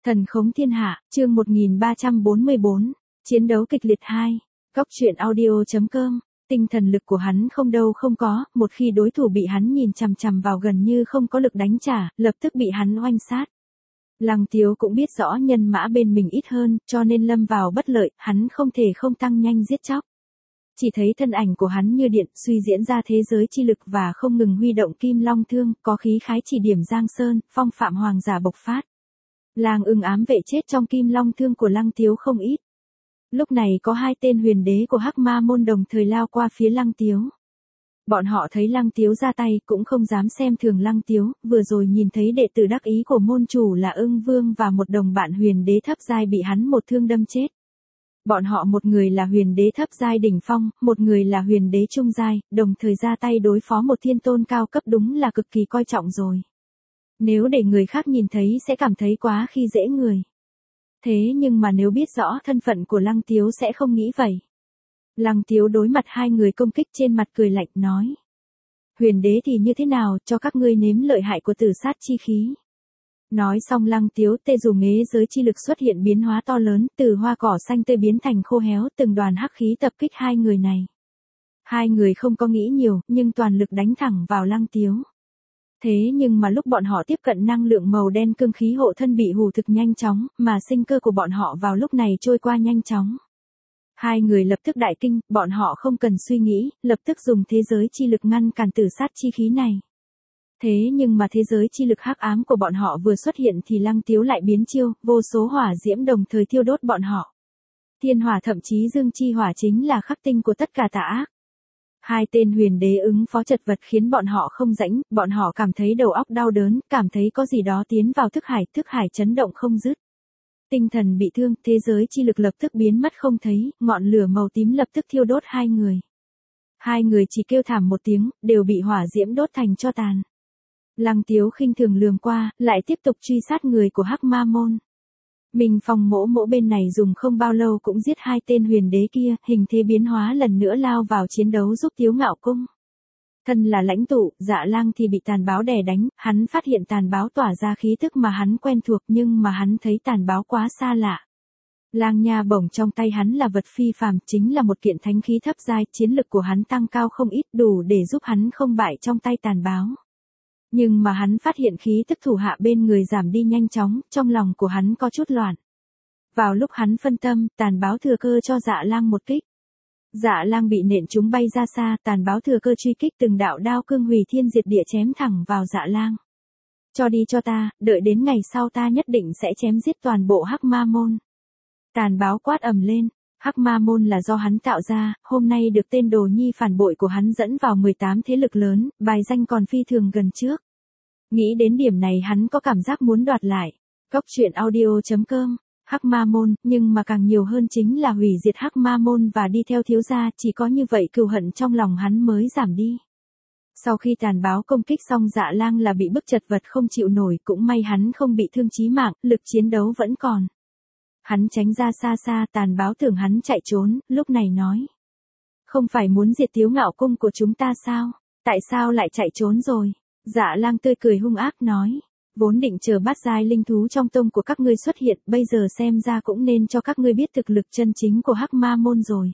Thần khống thiên hạ, chương 1344, chiến đấu kịch liệt 2, góc truyện audio.com, tinh thần lực của hắn không đâu không có, một khi đối thủ bị hắn nhìn chằm chằm vào gần như không có lực đánh trả, lập tức bị hắn oanh sát. Lăng Tiếu cũng biết rõ nhân mã bên mình ít hơn, cho nên lâm vào bất lợi, hắn không thể không tăng nhanh giết chóc. Chỉ thấy thân ảnh của hắn như điện, suy diễn ra thế giới chi lực và không ngừng huy động kim long thương, có khí khái chỉ điểm giang sơn, phong phạm hoàng giả bộc phát. Lang Ưng ám vệ chết trong kim long thương của Lăng Tiếu không ít. Lúc này có hai tên huyền đế của Hắc Ma môn đồng thời lao qua phía Lăng Tiếu. Bọn họ thấy Lăng Tiếu ra tay cũng không dám xem thường Lăng Tiếu, vừa rồi nhìn thấy đệ tử đắc ý của môn chủ là Ưng Vương và một đồng bạn huyền đế thấp giai bị hắn một thương đâm chết. Bọn họ một người là huyền đế thấp giai đỉnh phong, một người là huyền đế trung giai, đồng thời ra tay đối phó một thiên tôn cao cấp đúng là cực kỳ coi trọng rồi. Nếu để người khác nhìn thấy sẽ cảm thấy quá khi dễ người. Thế nhưng mà nếu biết rõ thân phận của Lăng Tiếu sẽ không nghĩ vậy. Lăng Tiếu đối mặt hai người công kích trên mặt cười lạnh nói. Huyền đế thì như thế nào, cho các ngươi nếm lợi hại của tử sát chi khí. Nói xong Lăng Tiếu tê dù nghế giới chi lực xuất hiện biến hóa to lớn, từ hoa cỏ xanh tươi biến thành khô héo, từng đoàn hắc khí tập kích hai người này. Hai người không có nghĩ nhiều, nhưng toàn lực đánh thẳng vào Lăng Tiếu. Thế nhưng mà lúc bọn họ tiếp cận năng lượng màu đen cương khí hộ thân bị hù thực nhanh chóng, mà sinh cơ của bọn họ vào lúc này trôi qua nhanh chóng. Hai người lập tức đại kinh, bọn họ không cần suy nghĩ, lập tức dùng thế giới chi lực ngăn cản tử sát chi khí này. Thế nhưng mà thế giới chi lực hắc ám của bọn họ vừa xuất hiện thì Lăng Tiếu lại biến chiêu, vô số hỏa diễm đồng thời thiêu đốt bọn họ. Thiên hỏa thậm chí dương chi hỏa chính là khắc tinh của tất cả tà ác. Hai tên huyền đế ứng phó chật vật khiến bọn họ không rãnh, bọn họ cảm thấy đầu óc đau đớn, cảm thấy có gì đó tiến vào thức hải chấn động không dứt. Tinh thần bị thương, thế giới chi lực lập tức biến mất không thấy, ngọn lửa màu tím lập tức thiêu đốt hai người. Hai người chỉ kêu thảm một tiếng, đều bị hỏa diễm đốt thành tro tàn. Lăng Tiếu khinh thường lườm qua, lại tiếp tục truy sát người của Hắc Ma môn. Mình Phong mỗ bên này dùng không bao lâu cũng giết hai tên huyền đế kia, hình thế biến hóa lần nữa lao vào chiến đấu giúp Tiếu Ngạo Cung. Thân là lãnh tụ, Dạ Lang thì bị tàn báo đè đánh, hắn phát hiện tàn báo tỏa ra khí tức mà hắn quen thuộc nhưng mà hắn thấy tàn báo quá xa lạ. Lang nha bổng trong tay hắn là vật phi phàm, chính là một kiện thánh khí thấp giai, chiến lực của hắn tăng cao không ít, đủ để giúp hắn không bại trong tay tàn báo. Nhưng mà hắn phát hiện khí tức thủ hạ bên người giảm đi nhanh chóng, trong lòng của hắn có chút loạn. Vào lúc hắn phân tâm, tàn báo thừa cơ cho Dạ Lang một kích. Dạ Lang bị nện chúng bay ra xa, tàn báo thừa cơ truy kích từng đạo đao cương hủy thiên diệt địa chém thẳng vào Dạ Lang. Cho đi cho ta, đợi đến ngày sau ta nhất định sẽ chém giết toàn bộ Hắc Ma môn. Tàn báo quát ầm lên, Hắc Ma môn là do hắn tạo ra, hôm nay được tên đồ nhi phản bội của hắn dẫn vào 18 thế lực lớn, bài danh còn phi thường gần trước. Nghĩ đến điểm này hắn có cảm giác muốn đoạt lại. Góc truyện audio.com, Hắc Ma môn, nhưng mà càng nhiều hơn chính là hủy diệt Hắc Ma môn và đi theo thiếu gia, chỉ có như vậy cừu hận trong lòng hắn mới giảm đi. Sau khi tàn báo công kích xong Dạ Lang là bị bức chật vật không chịu nổi, cũng may hắn không bị thương chí mạng, lực chiến đấu vẫn còn. Hắn tránh ra xa xa, tàn báo tưởng hắn chạy trốn, lúc này nói. Không phải muốn diệt Tiếu Ngạo Cung của chúng ta sao? Tại sao lại chạy trốn rồi? Dạ Lang tươi cười hung ác nói. Vốn định chờ bát giai linh thú trong tông của các ngươi xuất hiện, bây giờ xem ra cũng nên cho các ngươi biết thực lực chân chính của Hắc Ma môn rồi.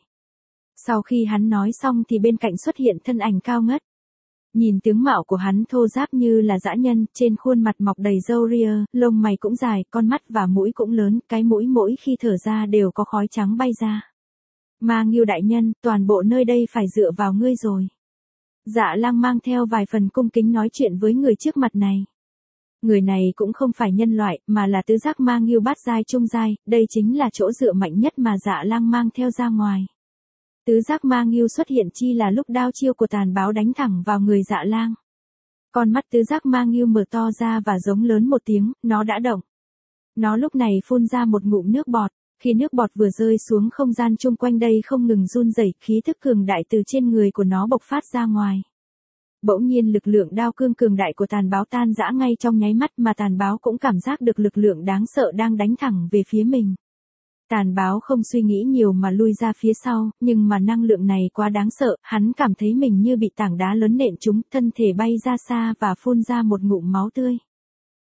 Sau khi hắn nói xong thì bên cạnh xuất hiện thân ảnh cao ngất. Nhìn tướng mạo của hắn thô ráp như là dã nhân, trên khuôn mặt mọc đầy râu ria, lông mày cũng dài, con mắt và mũi cũng lớn, cái mũi mỗi khi thở ra đều có khói trắng bay ra. Ma Ngưu đại nhân, toàn bộ nơi đây phải dựa vào ngươi rồi. Dạ Lang mang theo vài phần cung kính nói chuyện với người trước mặt này. Người này cũng không phải nhân loại, mà là tứ giác Ma Ngưu bát giai trung giai, đây chính là chỗ dựa mạnh nhất mà Dạ Lang mang theo ra ngoài. Tứ giác Ma Ngưu xuất hiện chi là lúc đao chiêu của tàn báo đánh thẳng vào người Dạ Lang. Con mắt tứ giác Ma Ngưu mở to ra và giống lớn một tiếng, nó đã động. Nó lúc này phun ra một ngụm nước bọt, khi nước bọt vừa rơi xuống không gian chung quanh đây không ngừng run rẩy, khí thức cường đại từ trên người của nó bộc phát ra ngoài. Bỗng nhiên lực lượng đao cương cường đại của tàn báo tan rã ngay trong nháy mắt mà tàn báo cũng cảm giác được lực lượng đáng sợ đang đánh thẳng về phía mình. Tàn báo không suy nghĩ nhiều mà lui ra phía sau, nhưng mà năng lượng này quá đáng sợ, hắn cảm thấy mình như bị tảng đá lớn nện trúng, thân thể bay ra xa và phun ra một ngụm máu tươi.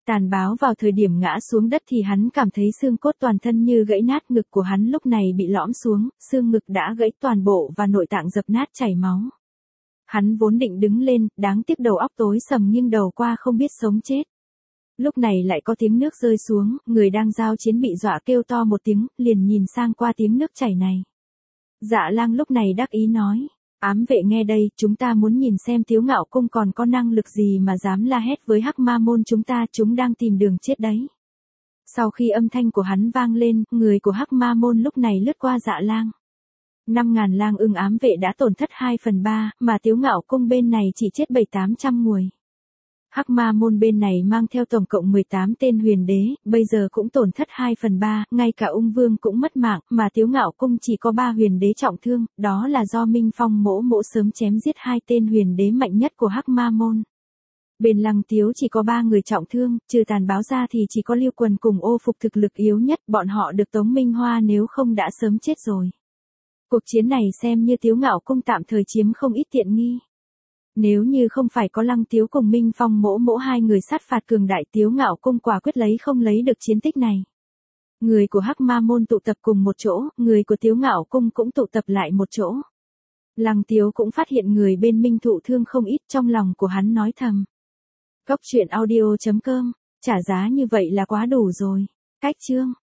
Tàn báo vào thời điểm ngã xuống đất thì hắn cảm thấy xương cốt toàn thân như gãy nát, ngực của hắn lúc này bị lõm xuống, xương ngực đã gãy toàn bộ và nội tạng dập nát chảy máu. Hắn vốn định đứng lên, đáng tiếc đầu óc tối sầm nghiêng đầu qua không biết sống chết. Lúc này lại có tiếng nước rơi xuống, người đang giao chiến bị dọa kêu to một tiếng, liền nhìn sang qua tiếng nước chảy này. Dạ Lang lúc này đắc ý nói, ám vệ nghe đây, chúng ta muốn nhìn xem Tiếu Ngạo Cung còn có năng lực gì mà dám la hét với Hắc Ma Môn chúng đang tìm đường chết đấy. Sau khi âm thanh của hắn vang lên, người của Hắc Ma Môn lúc này lướt qua Dạ Lang. 5.000 lang ưng ám vệ đã tổn thất 2/3, mà Tiếu Ngạo Cung bên này chỉ chết 700-800 người. Hắc Ma Môn bên này mang theo tổng cộng 18 tên huyền đế, bây giờ cũng tổn thất 2/3, ngay cả ung vương cũng mất mạng, mà Tiếu Ngạo Cung chỉ có 3 huyền đế trọng thương, đó là do Minh Phong mỗ sớm chém giết 2 tên huyền đế mạnh nhất của Hắc Ma Môn. Bên Lăng Tiếu chỉ có 3 người trọng thương, trừ Tàn báo ra thì chỉ có Lưu Quần cùng Ô Phục thực lực yếu nhất, bọn họ được Tống Minh Hoa nếu không đã sớm chết rồi. Cuộc chiến này xem như Tiếu Ngạo Cung tạm thời chiếm không ít tiện nghi. Nếu như không phải có Lăng Tiếu cùng Minh Phong mỗ 2 người sát phạt cường đại, Tiếu Ngạo Cung quả quyết không lấy được chiến tích này. Người của Hắc Ma Môn tụ tập cùng một chỗ, người của Tiếu Ngạo Cung cũng tụ tập lại một chỗ. Lăng Tiếu cũng phát hiện người bên Minh thụ thương không ít, trong lòng của hắn nói thầm. Cốc truyện audio.com, trả giá như vậy là quá đủ rồi. Cách chương